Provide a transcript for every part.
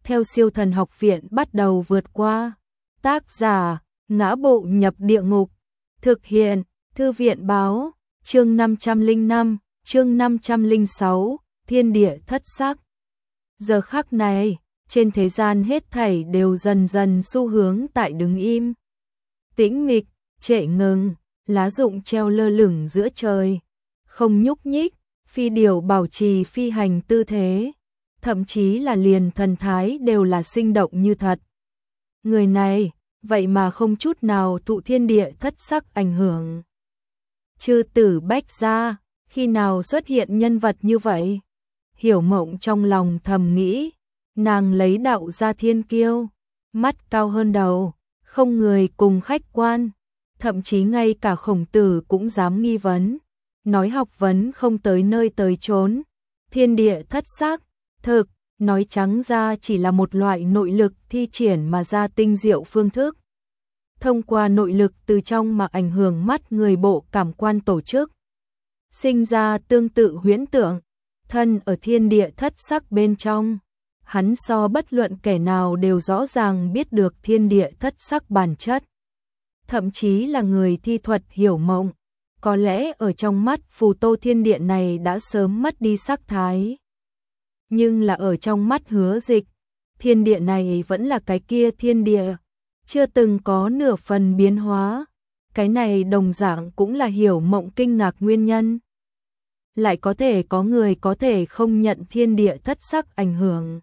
theo Siêu Thần Học Viện bắt đầu vượt qua. Tác giả: Ngã Bộ Nhập Địa Ngục. Thực hiện: Thư viện báo. Chương 505, chương 506, Thiên Địa Thất Sắc. Giờ khắc này, trên thế gian hết thảy đều dần dần xu hướng tại đứng im. Tĩnh mịch, trệ ngừng, lá rụng treo lơ lửng giữa trời, không nhúc nhích, phi điểu bảo trì phi hành tư thế, thậm chí là liền thần thái đều là sinh động như thật. Người này, vậy mà không chút nào thụ thiên địa thất sắc ảnh hưởng. Chư tử Bách Gia, khi nào xuất hiện nhân vật như vậy? Hiểu Mộng trong lòng thầm nghĩ, nàng lấy đạo gia thiên kiêu, mắt cao hơn đầu, không người cùng khách quan, thậm chí ngay cả Khổng Tử cũng dám nghi vấn, nói học vấn không tới nơi tới chốn, thiên địa thất sắc, thực, nói trắng ra chỉ là một loại nội lực thi triển mà ra tinh diệu phương thức. Thông qua nội lực từ trong mà ảnh hưởng mắt người bộ cảm quan tổ chức, sinh ra tương tự huyễn tượng, thân ở thiên địa thất sắc bên trong. Hắn so bất luận kẻ nào đều rõ ràng biết được thiên địa thất sắc bản chất. Thậm chí là người thi thuật Hiểu Mộng, có lẽ ở trong mắt phù tô thiên địa này đã sớm mất đi sắc thái. Nhưng là ở trong mắt Hứa Dịch, thiên địa này vẫn là cái kia thiên địa, chưa từng có nửa phần biến hóa. Cái này đồng dạng cũng là Hiểu Mộng kinh ngạc nguyên nhân. Lại có thể có người có thể không nhận thiên địa thất sắc ảnh hưởng.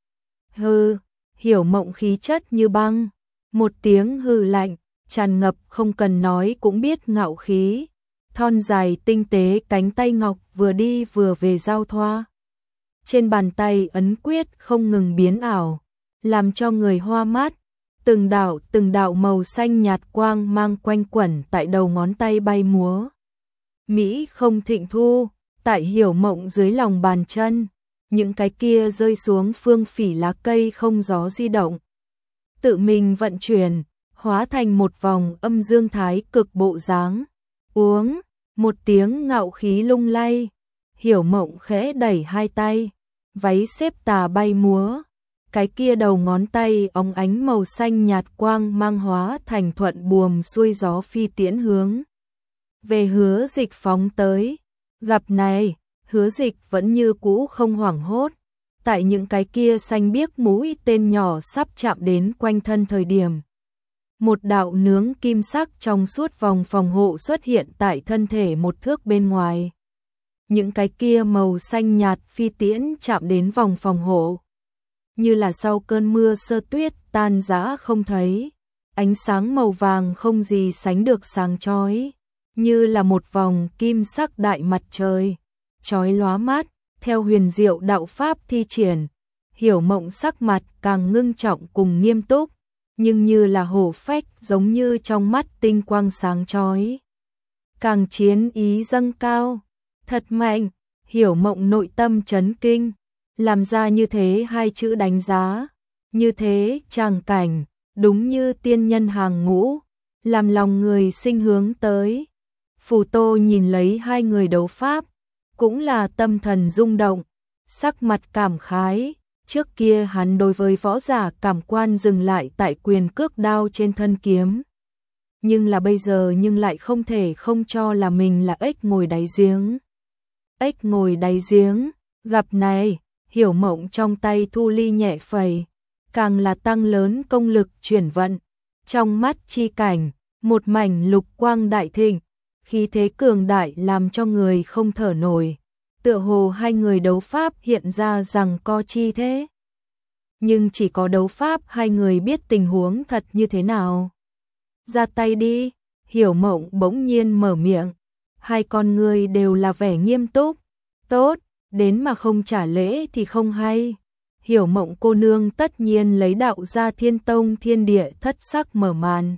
Hừ, Hiểu Mộng khí chất như băng, một tiếng hừ lạnh, tràn ngập không cần nói cũng biết ngạo khí, thon dài tinh tế cánh tay ngọc vừa đi vừa về giao thoa. Trên bàn tay ấn quyết không ngừng biến ảo, làm cho người hoa mắt, từng đạo màu xanh nhạt quang mang quanh quẩn tại đầu ngón tay bay múa. Mỹ không thịnh thu, tại Hiểu Mộng dưới lòng bàn chân. Những cái kia rơi xuống phương phỉ lá cây không gió di động, tự mình vận chuyển, hóa thành một vòng âm dương thái cực bộ dáng. Uống, một tiếng ngạo khí lung lay, Hiểu Mộng khẽ đẩy hai tay, váy xếp tà bay múa, cái kia đầu ngón tay óng ánh màu xanh nhạt quang mang hóa thành thuận buồm xuôi gió phi tiễn hướng về Hứa Dịch phóng tới. Gặp này, Hứa Dịch vẫn như cũ không hoảng hốt, tại những cái kia xanh biếc mũi tên nhỏ sắp chạm đến quanh thân thời điểm. Một đạo nướng kim sắc trong suốt vòng phòng hộ xuất hiện tại thân thể một thước bên ngoài. Những cái kia màu xanh nhạt phi tiễn chạm đến vòng phòng hộ, như là sau cơn mưa sơ tuyết tan rã không thấy, ánh sáng màu vàng không gì sánh được sáng chói, như là một vòng kim sắc đại mặt trời. Chói lóa mắt, theo huyền diệu đạo pháp thi triển, Hiểu Mộng sắc mặt càng ngưng trọng cùng nghiêm túc, nhưng như là hổ phách giống như trong mắt tinh quang sáng chói. Càng chiến ý dâng cao, thật mạnh, Hiểu Mộng nội tâm chấn kinh, làm ra như thế hai chữ đánh giá, như thế tràng cảnh, đúng như tiên nhân hàng ngũ, làm lòng người sinh hướng tới. Phù Tô nhìn lấy hai người đấu pháp, cũng là tâm thần rung động, sắc mặt cảm khái, trước kia hắn đối với võ giả cảm quan dừng lại tại quyền cước đao trên thân kiếm. Nhưng là bây giờ nhưng lại không thể không cho là mình là ếch ngồi đáy giếng. Ếch ngồi đáy giếng, gặp này, Hiểu Mộng trong tay thu ly nhẹ phẩy, càng là tăng lớn công lực chuyển vận, trong mắt chi cảnh, một mảnh lục quang đại thịnh, khí thế cường đại làm cho người không thở nổi, tựa hồ hai người đấu pháp hiện ra rằng co chi thế. Nhưng chỉ có đấu pháp hai người biết tình huống thật như thế nào. Ra tay đi, Hiểu Mộng bỗng nhiên mở miệng, hai con người đều là vẻ nghiêm túc. Tốt, đến mà không trả lễ thì không hay. Hiểu Mộng cô nương tất nhiên lấy đạo gia Thiên Tông thiên địa thất sắc mở màn.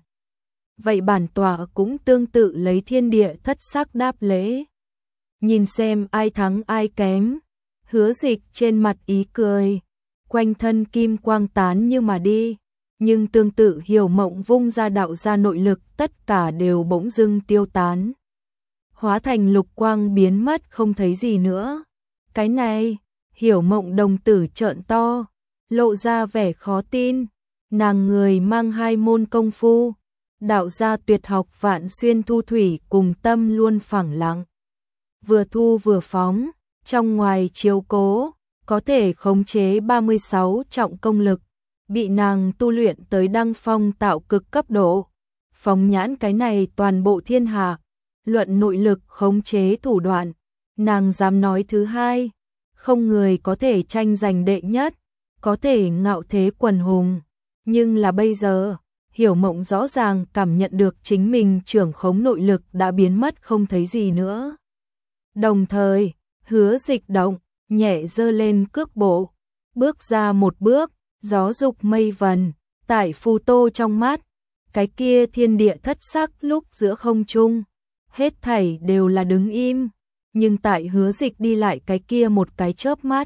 Vậy bản tọa cũng tương tự lấy thiên địa thất sắc đáp lễ. Nhìn xem ai thắng ai kém. Hứa Dịch trên mặt ý cười, quanh thân kim quang tán như mà đi. Nhưng tương tự Hiểu Mộng vung ra đạo gia nội lực tất cả đều bỗng dưng tiêu tán, hóa thành lục quang biến mất không thấy gì nữa. Cái này, Hiểu Mộng đồng tử trợn to, lộ ra vẻ khó tin. Nàng người mang 2 môn công phu, đạo gia tuyệt học Vạn Xuyên Thu Thủy cùng tâm luôn phẳng lặng. Vừa thu vừa phóng, trong ngoài chiếu cố, có thể khống chế 36 trọng công lực, bị nàng tu luyện tới đăng phong tạo cực cấp độ. Phóng nhãn cái này toàn bộ thiên hạ, luận nội lực khống chế thủ đoạn, nàng dám nói thứ hai, không người có thể tranh giành đệ nhất, có thể ngạo thế quần hùng. Nhưng là bây giờ, Hiểu Mộng rõ ràng cảm nhận được chính mình trưởng khống nội lực đã biến mất không thấy gì nữa. Đồng thời, Hứa Dịch động, nhẹ giơ lên cước bộ, bước ra một bước, gió dục mây vần, tại Phù Tô trong mắt, cái kia thiên địa thất sắc lúc giữa không trung, hết thảy đều là đứng im, nhưng tại Hứa Dịch đi lại cái kia một cái chớp mắt,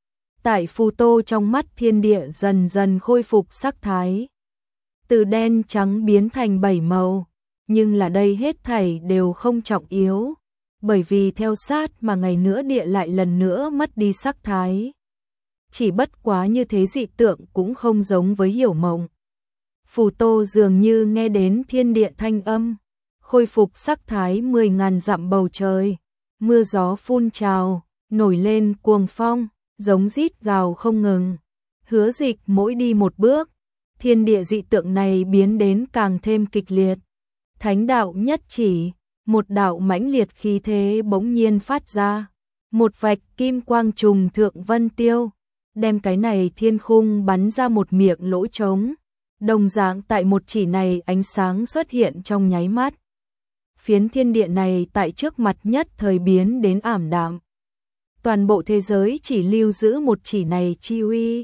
tại Phù Tô trong mắt thiên địa dần dần khôi phục sắc thái, từ đen trắng biến thành 7 màu, nhưng là đây hết thảy đều không trọng yếu, bởi vì theo sát mà ngày nữa địa lại lần nữa mất đi sắc thái. Chỉ bất quá như thế dị tượng cũng không giống với Hiểu Mộng. Phù Tô dường như nghe đến thiên địa thanh âm, khôi phục sắc thái 10.000 dặm bầu trời, mưa gió phun trào, nổi lên cuồng phong, giống rít gào không ngừng. Hứa Dịch mỗi đi một bước, thiên địa dị tượng này biến đến càng thêm kịch liệt. Thánh đạo nhất chỉ, một đạo mãnh liệt khí thế bỗng nhiên phát ra, một vạch kim quang trùng thượng vân tiêu, đem cái này thiên khung bắn ra một miệng lỗ trống. Đồng dạng tại một chỉ này ánh sáng xuất hiện trong nháy mắt. Phiến thiên địa này tại trước mặt nhất thời biến đến ảm đạm. Toàn bộ thế giới chỉ lưu giữ một chỉ này chi uy.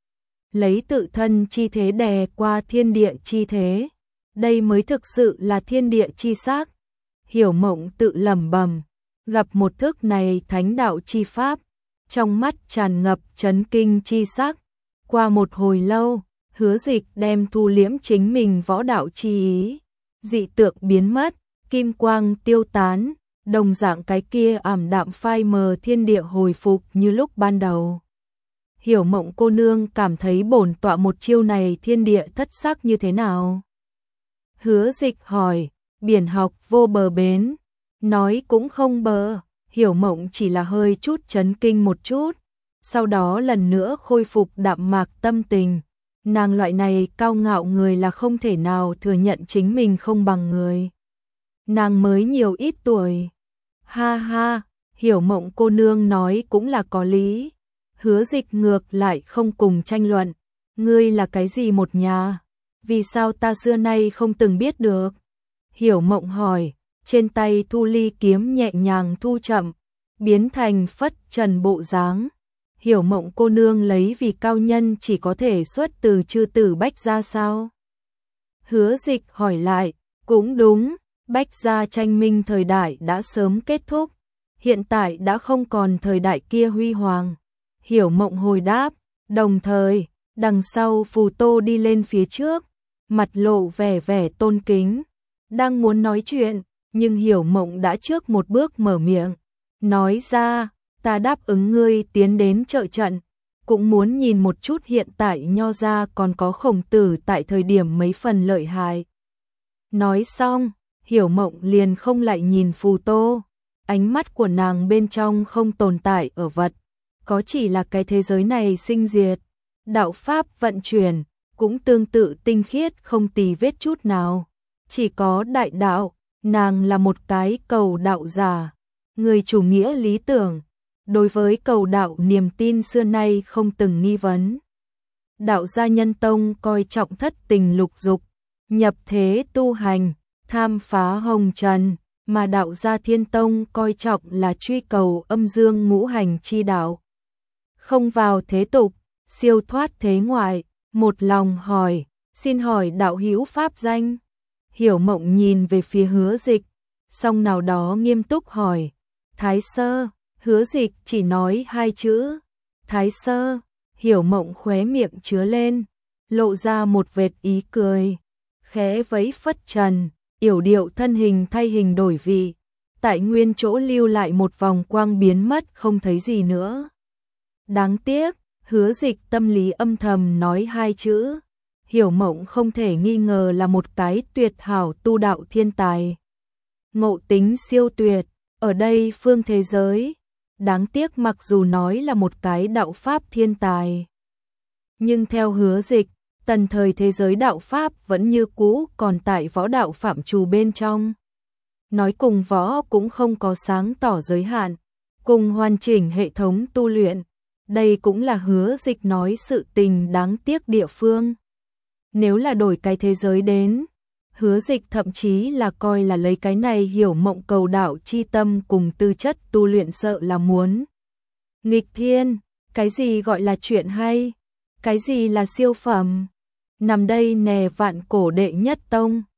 Lấy tự thân chi thế đè qua thiên địa chi thế. Đây mới thực sự là thiên địa chi xác. Hiểu Mộng tự lẩm bẩm, gặp một thức này thánh đạo chi pháp, trong mắt tràn ngập chấn kinh chi sắc. Qua một hồi lâu, Hứa Dịch đem thu liễm chính mình võ đạo chi ý, dị tượng biến mất, kim quang tiêu tán, đồng dạng cái kia ảm đạm phai mờ thiên địa hồi phục như lúc ban đầu. Hiểu Mộng cô nương cảm thấy bổn tọa một chiêu này thiên địa thất sắc như thế nào? Hứa Dịch hỏi, biển học vô bờ bến, nói cũng không bờ. Hiểu Mộng chỉ là hơi chút chấn kinh một chút, sau đó lần nữa khôi phục đạm mạc tâm tình. Nàng loại này cao ngạo người là không thể nào thừa nhận chính mình không bằng người. Nàng mới nhiều ít tuổi. Ha ha, Hiểu Mộng cô nương nói cũng là có lý. Hứa Dịch ngược lại không cùng tranh luận. Ngươi là cái gì một nhà? Vì sao ta xưa nay không từng biết được? Hiểu Mộng hỏi, trên tay thu ly kiếm nhẹ nhàng thu chậm, biến thành phất trần bộ dáng. Hiểu Mộng cô nương lấy vì cao nhân chỉ có thể xuất từ chư tử Bách gia sao? Hứa Dịch hỏi lại, cũng đúng, Bách gia tranh minh thời đại đã sớm kết thúc, hiện tại đã không còn thời đại kia huy hoàng. Hiểu Mộng hồi đáp, đồng thời, đằng sau Phù Tô đi lên phía trước, mặt lộ vẻ vẻ tôn kính, đang muốn nói chuyện, nhưng Hiểu Mộng đã trước một bước mở miệng, nói ra, ta đáp ứng ngươi tiến đến trợ trận, cũng muốn nhìn một chút hiện tại Nho gia còn có Khổng Tử tại thời điểm mấy phần lợi hại. Nói xong, Hiểu Mộng liền không lại nhìn Phù Tô, ánh mắt của nàng bên trong không tồn tại ở vật, có chỉ là cái thế giới này sinh diệt, đạo pháp vận chuyển, cũng tương tự tinh khiết không tì vết chút nào, chỉ có đại đạo, nàng là một cái cầu đạo giả, người chủ nghĩa lý tưởng, đối với cầu đạo niềm tin xưa nay không từng nghi vấn. Đạo gia Nhân Tông coi trọng thất tình lục dục, nhập thế tu hành, tham phá hồng trần, mà đạo gia Thiên Tông coi trọng là truy cầu âm dương ngũ hành chi đạo. Không vào thế tục, siêu thoát thế ngoại, một lòng hỏi, xin hỏi đạo hữu pháp danh. Hiểu Mộng nhìn về phía Hứa Dịch, xong nào đó nghiêm túc hỏi, Thái Sơ. Hứa Dịch chỉ nói 2 chữ, Thái Sơ. Hiểu Mộng khóe miệng chứa lên, lộ ra một vệt ý cười, khẽ vẫy phất trần, yểu điệu thân hình thay hình đổi vị, tại nguyên chỗ lưu lại một vòng quang biến mất không thấy gì nữa. Đáng tiếc, Hứa Dịch tâm lý âm thầm nói hai chữ. Hiểu Mộng không thể nghi ngờ là một cái tuyệt hảo tu đạo thiên tài. Ngộ tính siêu tuyệt, ở đây phương thế giới. Đáng tiếc mặc dù nói là một cái đạo pháp thiên tài. Nhưng theo Hứa Dịch, tần thời thế giới đạo pháp vẫn như cũ còn tại võ đạo phạm trù bên trong. Nói cùng võ cũng không có sáng tỏ giới hạn, cùng hoàn chỉnh hệ thống tu luyện. Đây cũng là Hứa Dịch nói sự tình đáng tiếc địa phương. Nếu là đổi cái thế giới đến, Hứa Dịch thậm chí là coi là lấy cái này Hiểu Mộng cầu đạo chi tâm cùng tư chất tu luyện sợ là muốn nghịch thiên. Cái gì gọi là chuyện hay? Cái gì là siêu phẩm? Nằm đây nè vạn cổ đệ nhất tông.